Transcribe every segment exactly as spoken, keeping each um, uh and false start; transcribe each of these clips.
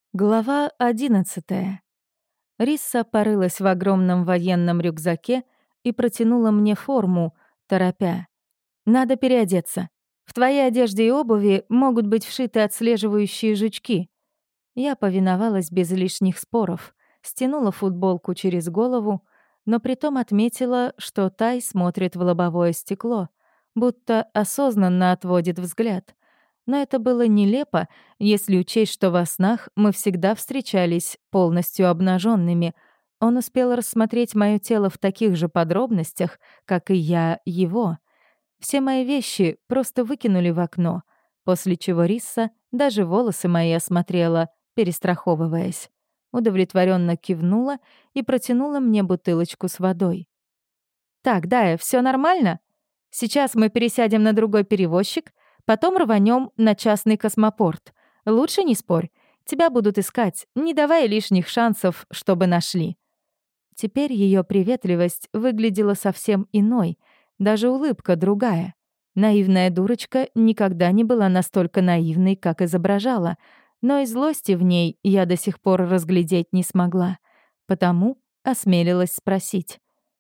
Глава одиннадцатая. Рисса порылась в огромном военном рюкзаке и протянула мне форму, торопя. «Надо переодеться. В твоей одежде и обуви могут быть вшиты отслеживающие жучки». Я повиновалась без лишних споров, стянула футболку через голову, но притом отметила, что Тай смотрит в лобовое стекло, будто осознанно отводит взгляд. Но это было нелепо, если учесть, что во снах мы всегда встречались полностью обнаженными. Он успел рассмотреть моё тело в таких же подробностях, как и я его. Все мои вещи просто выкинули в окно, после чего Рисса даже волосы мои осмотрела, перестраховываясь. Удовлетворенно кивнула и протянула мне бутылочку с водой. «Так, Дая, все нормально? Сейчас мы пересядем на другой перевозчик, потом рванем на частный космопорт. Лучше не спорь. Тебя будут искать, не давая лишних шансов, чтобы нашли». Теперь ее приветливость выглядела совсем иной, даже улыбка другая. Наивная дурочка никогда не была настолько наивной, как изображала, но и злости в ней я до сих пор разглядеть не смогла. Потому осмелилась спросить.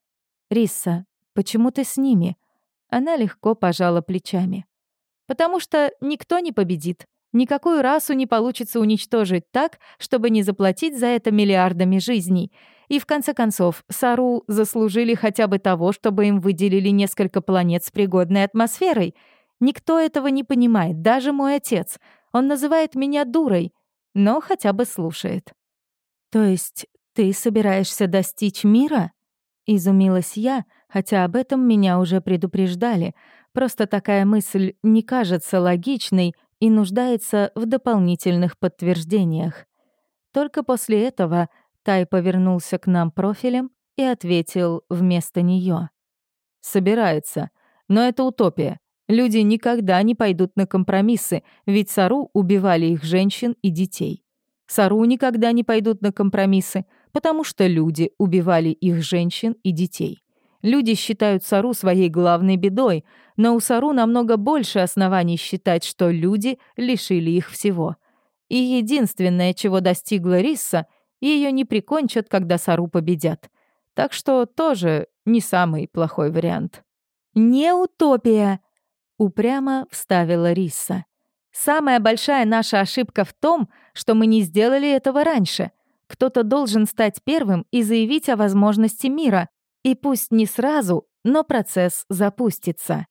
«Рисса, почему ты с ними?» Она легко пожала плечами. «Потому что никто не победит. Никакую расу не получится уничтожить так, чтобы не заплатить за это миллиардами жизней. И в конце концов, Сару заслужили хотя бы того, чтобы им выделили несколько планет с пригодной атмосферой. Никто этого не понимает, даже мой отец. Он называет меня дурой, но хотя бы слушает». «То есть ты собираешься достичь мира?» Изумилась я, хотя об этом меня уже предупреждали. Просто такая мысль не кажется логичной и нуждается в дополнительных подтверждениях. Только после этого Тай повернулся к нам профилем и ответил вместо нее: «Собирается. Но это утопия. Люди никогда не пойдут на компромиссы, ведь Сару убивали их женщин и детей. Сару никогда не пойдут на компромиссы, потому что люди убивали их женщин и детей. Люди считают Сару своей главной бедой, но у Сару намного больше оснований считать, что люди лишили их всего. И единственное, чего достигла Рисса, ее не прикончат, когда Сару победят. Так что тоже не самый плохой вариант». «Не утопия», — упрямо вставила Рисса. «Самая большая наша ошибка в том, что мы не сделали этого раньше. Кто-то должен стать первым и заявить о возможности мира. И пусть не сразу, но процесс запустится».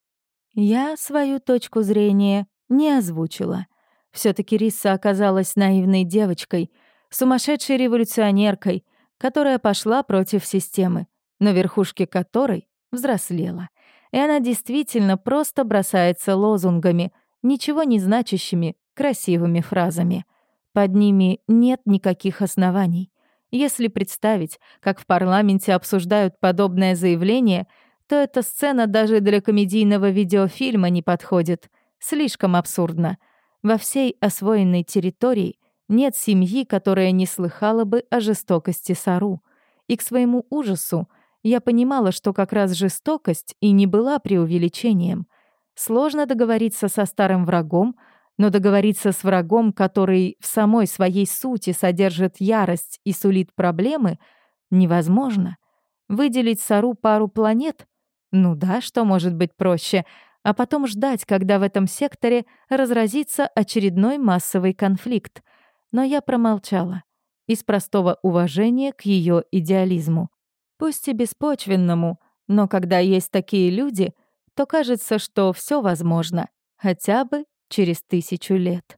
Я свою точку зрения не озвучила. все таки Рисса оказалась наивной девочкой, сумасшедшей революционеркой, которая пошла против системы, на верхушке которой взрослела. И она действительно просто бросается лозунгами, ничего не значащими, красивыми фразами. Под ними нет никаких оснований. Если представить, как в парламенте обсуждают подобное заявление, то эта сцена даже для комедийного видеофильма не подходит. Слишком абсурдно. Во всей освоенной территории нет семьи, которая не слыхала бы о жестокости Сару. И к своему ужасу я понимала, что как раз жестокость и не была преувеличением. Сложно договориться со старым врагом, но договориться с врагом, который в самой своей сути содержит ярость и сулит проблемы, невозможно. Выделить Сару пару планет? Ну да, что может быть проще? А потом ждать, когда в этом секторе разразится очередной массовый конфликт. Но я промолчала. Из простого уважения к ее идеализму. Пусть и беспочвенному, но когда есть такие люди, то кажется, что все возможно. Хотя бы через тысячу лет.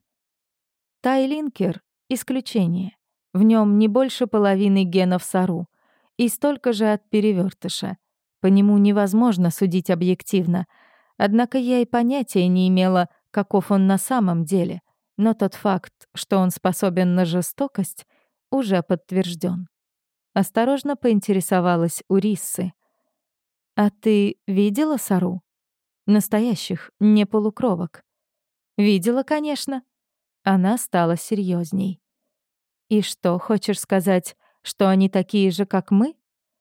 Тайлинкер — исключение. В нем не больше половины генов Сару и столько же от перевертыша. По нему невозможно судить объективно. Однако я и понятия не имела, каков он на самом деле. Но тот факт, что он способен на жестокость, уже подтвержден. Осторожно поинтересовалась у Риссы. «А ты видела Сару? Настоящих, не полукровок?» «Видела, конечно». Она стала серьезней. «И что, хочешь сказать, что они такие же, как мы?»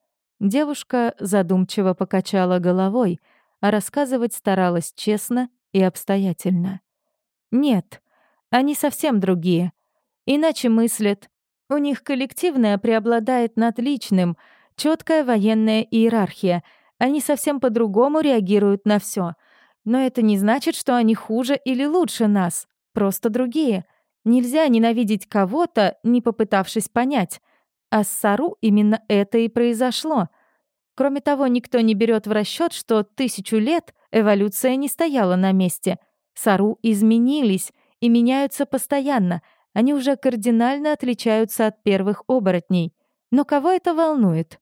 Девушка задумчиво покачала головой, а рассказывать старалась честно и обстоятельно. «Нет, они совсем другие. иначе мыслят. У них коллективное преобладает над личным, четкая военная иерархия. Они совсем по-другому реагируют на все. Но это не значит, что они хуже или лучше нас, просто другие. Нельзя ненавидеть кого-то, не попытавшись понять. А с Сару именно это и произошло. Кроме того, никто не берет в расчет, что тысячу лет эволюция не стояла на месте. Сару изменились и меняются постоянно. Они уже кардинально отличаются от первых оборотней. Но кого это волнует?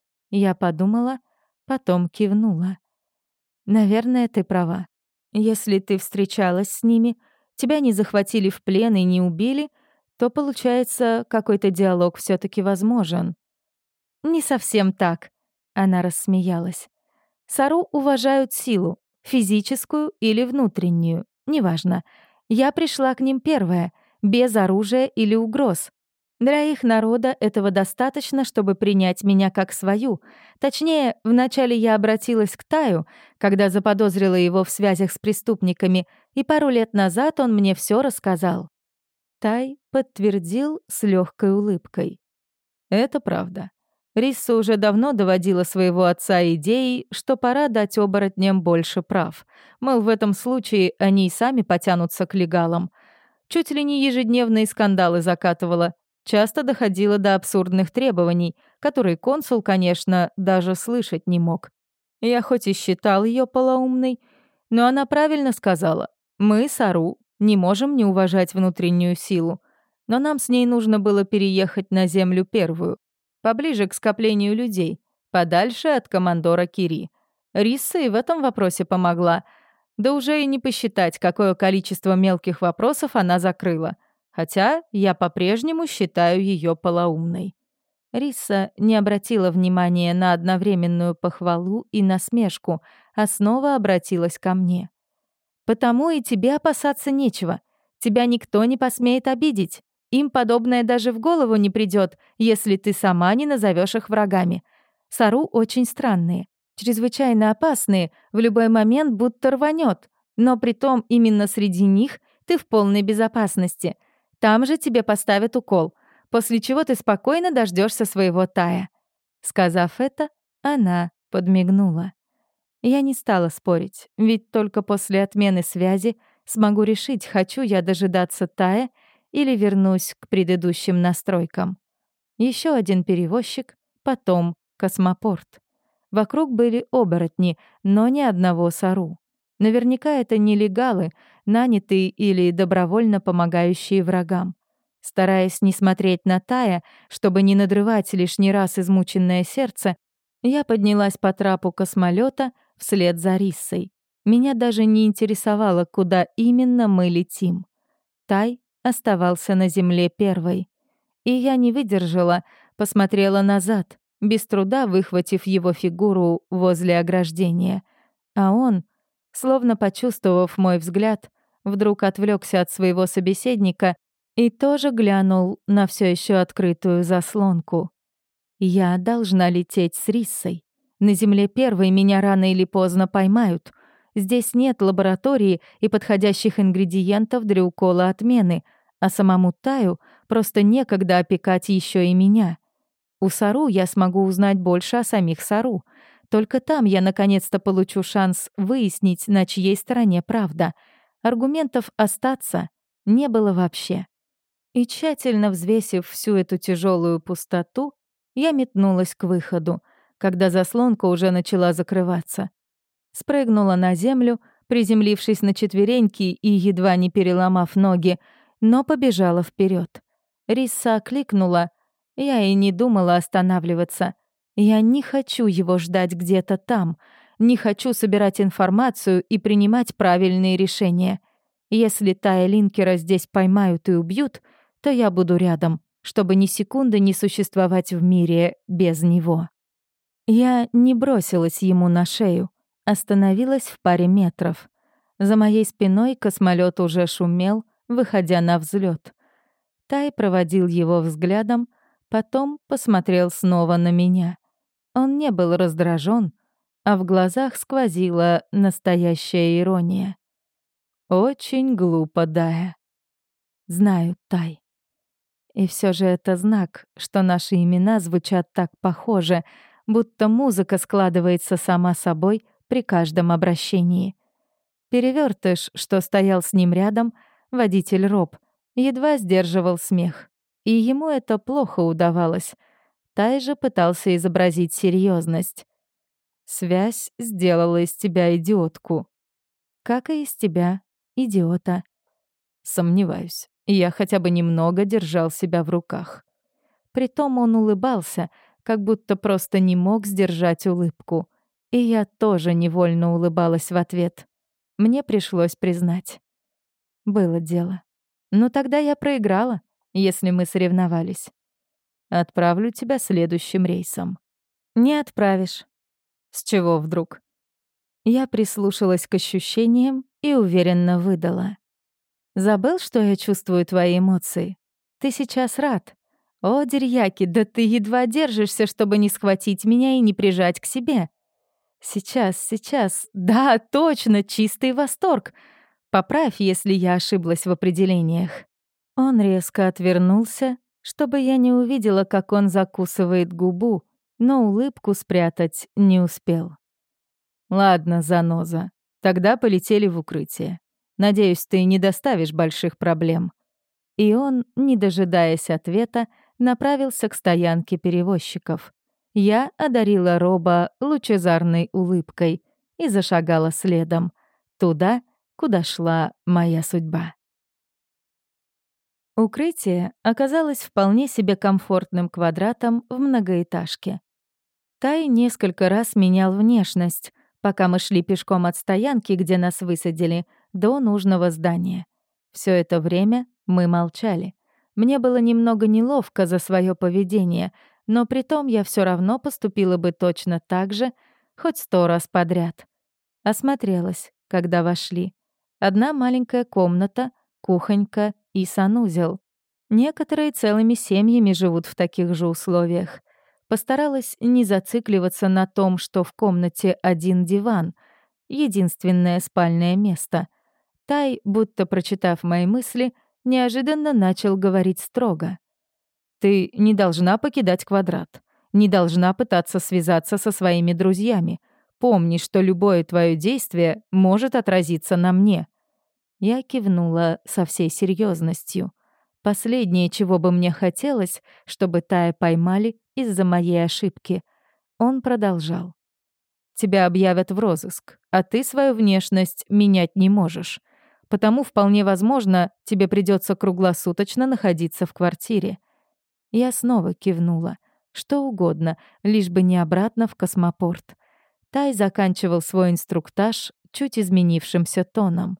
Я подумала, потом кивнула. Наверное, ты права. Если ты встречалась с ними, тебя не захватили в плен и не убили, то, получается, какой-то диалог все таки возможен. Не совсем так. Она рассмеялась. Сару уважают силу, физическую или внутреннюю, неважно. Я пришла к ним первая, без оружия или угроз. Для их народа этого достаточно, чтобы принять меня как свою. Точнее, вначале я обратилась к Таю, когда заподозрила его в связях с преступниками, и пару лет назад он мне все рассказал. Тай подтвердил с легкой улыбкой. Это правда. Рисса уже давно доводила своего отца идеей, что пора дать оборотням больше прав. Мол, в этом случае они и сами потянутся к легалам. Чуть ли не ежедневные скандалы закатывала. Часто доходило до абсурдных требований, которые консул, конечно, даже слышать не мог. Я хоть и считал ее полоумной, но она правильно сказала. Мы, Сару, не можем не уважать внутреннюю силу. Но нам с ней нужно было переехать на Землю первую, поближе к скоплению людей, подальше от командора Кири. Рисса и в этом вопросе помогла. Да уже и не посчитать, какое количество мелких вопросов она закрыла. Хотя я по-прежнему считаю ее полоумной. Рисса не обратила внимания на одновременную похвалу и насмешку, а снова обратилась ко мне. «Потому и тебе опасаться нечего. Тебя никто не посмеет обидеть. Им подобное даже в голову не придет, если ты сама не назовешь их врагами. Сару очень странные, чрезвычайно опасные, в любой момент будто рванет. Но притом именно среди них ты в полной безопасности. Там же тебе поставят укол, после чего ты спокойно дождешься своего Тая». Сказав это, она подмигнула. Я не стала спорить, ведь только после отмены связи смогу решить, хочу я дожидаться Тая или вернусь к предыдущим настройкам. Еще один перевозчик, потом космопорт. Вокруг были оборотни, но ни одного Сару. Наверняка это нелегалы, нанятые или добровольно помогающие врагам. Стараясь не смотреть на Тая, чтобы не надрывать лишний раз измученное сердце, я поднялась по трапу космолета вслед за Риссой. Меня даже не интересовало, куда именно мы летим. Тай оставался на земле первой. И я не выдержала, посмотрела назад, без труда выхватив его фигуру возле ограждения. А он, словно почувствовав мой взгляд, вдруг отвлекся от своего собеседника и тоже глянул на все еще открытую заслонку. Я должна лететь с Риссой. На Земле первой меня рано или поздно поймают. Здесь нет лаборатории и подходящих ингредиентов для укола отмены, а самому Таю просто некогда опекать еще и меня. У Сару я смогу узнать больше о самих Сару. Только там я наконец-то получу шанс выяснить, на чьей стороне правда. Аргументов остаться не было вообще. И тщательно взвесив всю эту тяжелую пустоту, я метнулась к выходу, когда заслонка уже начала закрываться. Спрыгнула на землю, приземлившись на четвереньки и едва не переломав ноги, но побежала вперед. Рисса окликнула. Я и не думала останавливаться. Я не хочу его ждать где-то там, не хочу собирать информацию и принимать правильные решения. Если Тая Линкера здесь поймают и убьют, то я буду рядом, чтобы ни секунды не существовать в мире без него. Я не бросилась ему на шею, остановилась в паре метров. За моей спиной космолет уже шумел, выходя на взлет. Тай проводил его взглядом, потом посмотрел снова на меня. Он не был раздражен, а в глазах сквозила настоящая ирония. «Очень глупо, Дая». «Знаю, Тай». И все же это знак, что наши имена звучат так похоже, будто музыка складывается сама собой при каждом обращении. Перевертыш, что стоял с ним рядом, водитель Роб, едва сдерживал смех. И ему это плохо удавалось. Тай же пытался изобразить серьезность. Связь сделала из тебя идиотку. Как и из тебя, идиота. Сомневаюсь. Я хотя бы немного держал себя в руках. Притом он улыбался, как будто просто не мог сдержать улыбку. И я тоже невольно улыбалась в ответ. Мне пришлось признать. Было дело. Но тогда я проиграла, если мы соревновались. Отправлю тебя следующим рейсом. Не отправишь. С чего вдруг? Я прислушалась к ощущениям и уверенно выдала. Забыл, что я чувствую твои эмоции? Ты сейчас рад. О, Дерьяки, да ты едва держишься, чтобы не схватить меня и не прижать к себе. Сейчас, сейчас. Да, точно, чистый восторг. Поправь, если я ошиблась в определениях. Он резко отвернулся, чтобы я не увидела, как он закусывает губу, но улыбку спрятать не успел. Ладно, заноза. Тогда полетели в укрытие. Надеюсь, ты не доставишь больших проблем. И он, не дожидаясь ответа, направился к стоянке перевозчиков. Я одарила Роба лучезарной улыбкой и зашагала следом, туда, куда шла моя судьба. Укрытие оказалось вполне себе комфортным квадратом в многоэтажке. Тай несколько раз менял внешность, пока мы шли пешком от стоянки, где нас высадили, до нужного здания. Все это время мы молчали. Мне было немного неловко за свое поведение, но притом я все равно поступила бы точно так же, хоть сто раз подряд. Осмотрелась, когда вошли. Одна маленькая комната, кухонька и санузел. Некоторые целыми семьями живут в таких же условиях. Постаралась не зацикливаться на том, что в комнате один диван, единственное спальное место. Тай, будто прочитав мои мысли, неожиданно начал говорить строго. «Ты не должна покидать квадрат, не должна пытаться связаться со своими друзьями. Помни, что любое твое действие может отразиться на мне». Я кивнула со всей серьезностью. Последнее, чего бы мне хотелось, чтобы Тая поймали из-за моей ошибки. Он продолжал. «Тебя объявят в розыск, а ты свою внешность менять не можешь. Потому вполне возможно, тебе придется круглосуточно находиться в квартире». Я снова кивнула. Что угодно, лишь бы не обратно в космопорт. Тай заканчивал свой инструктаж чуть изменившимся тоном.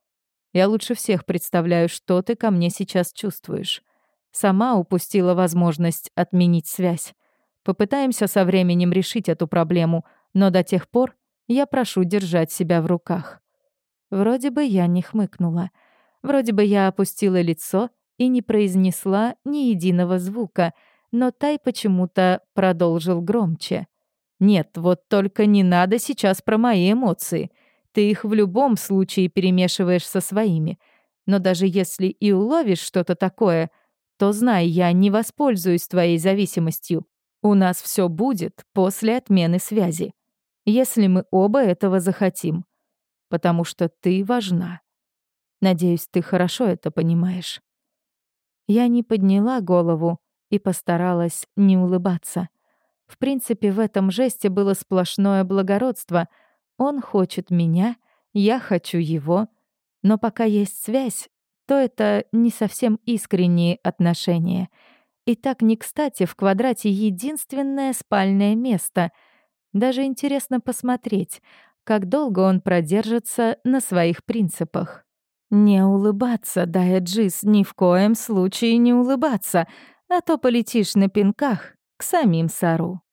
«Я лучше всех представляю, что ты ко мне сейчас чувствуешь. Сама упустила возможность отменить связь. Попытаемся со временем решить эту проблему, но до тех пор я прошу держать себя в руках». Вроде бы я не хмыкнула. Вроде бы я опустила лицо и не произнесла ни единого звука, но Тай почему-то продолжил громче. «Нет, вот только не надо сейчас про мои эмоции. Ты их в любом случае перемешиваешь со своими. Но даже если и уловишь что-то такое, то знай, я не воспользуюсь твоей зависимостью. У нас все будет после отмены связи. Если мы оба этого захотим. Потому что ты важна. Надеюсь, ты хорошо это понимаешь». Я не подняла голову и постаралась не улыбаться. В принципе, в этом жесте было сплошное благородство. Он хочет меня, я хочу его. Но пока есть связь, то это не совсем искренние отношения. И так не кстати в квадрате единственное спальное место. Даже интересно посмотреть, как долго он продержится на своих принципах. Не улыбаться, Дая-Джис, ни в коем случае не улыбаться, а то полетишь на пинках к самим Сару.